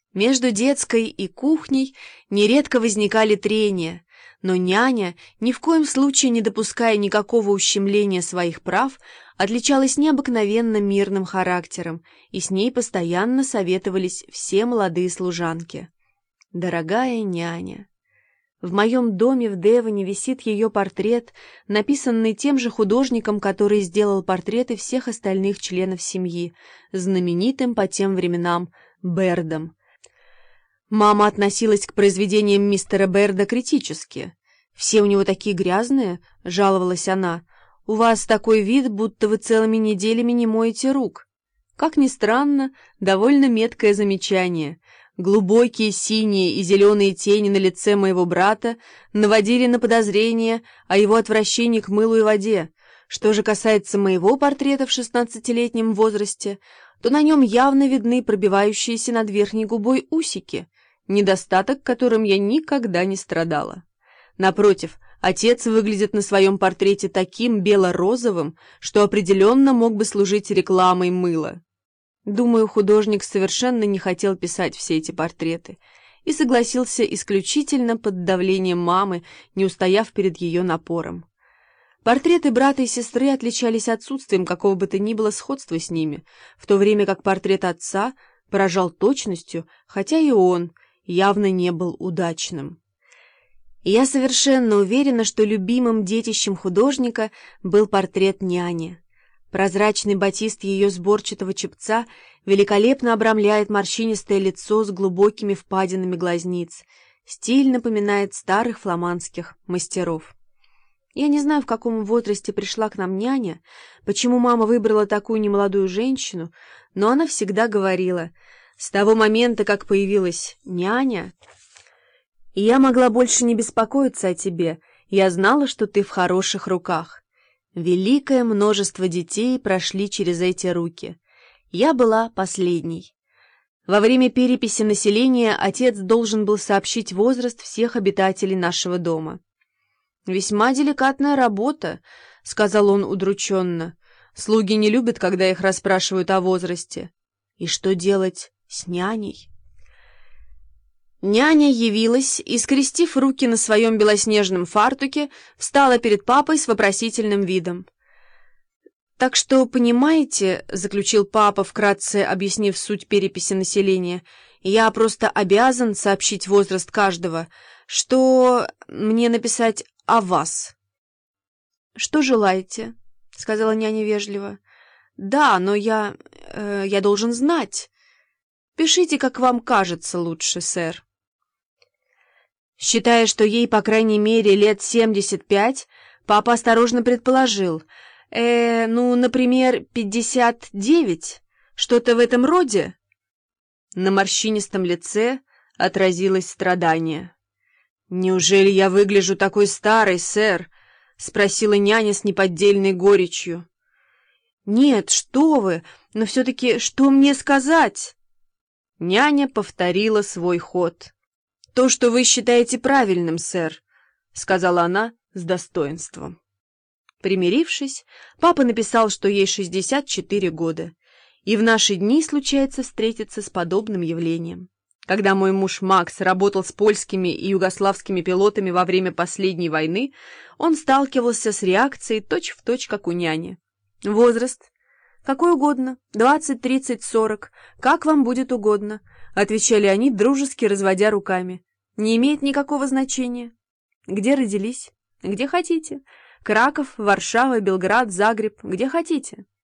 Между детской и кухней нередко возникали трения, но няня, ни в коем случае не допуская никакого ущемления своих прав, отличалась необыкновенно мирным характером, и с ней постоянно советовались все молодые служанки. Дорогая няня! В моем доме в Девоне висит ее портрет, написанный тем же художником, который сделал портреты всех остальных членов семьи, знаменитым по тем временам Бердом. Мама относилась к произведениям мистера Берда критически. «Все у него такие грязные», — жаловалась она. «У вас такой вид, будто вы целыми неделями не моете рук». Как ни странно, довольно меткое замечание. Глубокие синие и зеленые тени на лице моего брата наводили на подозрение о его отвращении к мылу и воде. Что же касается моего портрета в 16-летнем возрасте, то на нем явно видны пробивающиеся над верхней губой усики, недостаток, которым я никогда не страдала. Напротив, отец выглядит на своем портрете таким бело-розовым, что определенно мог бы служить рекламой мыла. Думаю, художник совершенно не хотел писать все эти портреты и согласился исключительно под давлением мамы, не устояв перед ее напором. Портреты брата и сестры отличались отсутствием какого бы то ни было сходства с ними, в то время как портрет отца поражал точностью, хотя и он явно не был удачным. И я совершенно уверена, что любимым детищем художника был портрет няни. Прозрачный батист ее сборчатого чепца великолепно обрамляет морщинистое лицо с глубокими впадинами глазниц. Стиль напоминает старых фламандских мастеров. Я не знаю, в каком возрасте пришла к нам няня, почему мама выбрала такую немолодую женщину, но она всегда говорила: «С того момента, как появилась няня, и я могла больше не беспокоиться о тебе, я знала, что ты в хороших руках». Великое множество детей прошли через эти руки. Я была последней. Во время переписи населения отец должен был сообщить возраст всех обитателей нашего дома. «Весьма деликатная работа», — сказал он удрученно. «Слуги не любят, когда их расспрашивают о возрасте. И что делать с няней?» Няня явилась и, скрестив руки на своем белоснежном фартуке, встала перед папой с вопросительным видом. «Так что, понимаете, — заключил папа, вкратце объяснив суть переписи населения, — я просто обязан сообщить возраст каждого. Что мне написать о вас?» «Что желаете?» — сказала няня вежливо. «Да, но я должен знать. Пишите, как вам кажется лучше, сэр». Считая, что ей, по крайней мере, лет 75, папа осторожно предположил: например, 59, что-то в этом роде. На морщинистом лице отразилось страдание. «Неужели я выгляжу такой старой, сэр?» — спросила няня с неподдельной горечью. «Нет, что вы, но все-таки что мне сказать?» Няня повторила свой ход. «То, что вы считаете правильным, сэр», — сказала она с достоинством. Примирившись, папа написал, что ей 64 года, и в наши дни случается встретиться с подобным явлением. Когда мой муж Макс работал с польскими и югославскими пилотами во время последней войны, он сталкивался с реакцией точь-в-точь, как у няни. «Возраст? Какой угодно. 20, 30, 40. Как вам будет угодно», — отвечали они, дружески разводя руками. «Не имеет никакого значения. Где родились? Где хотите. Краков, Варшава, Белград, Загреб, где хотите.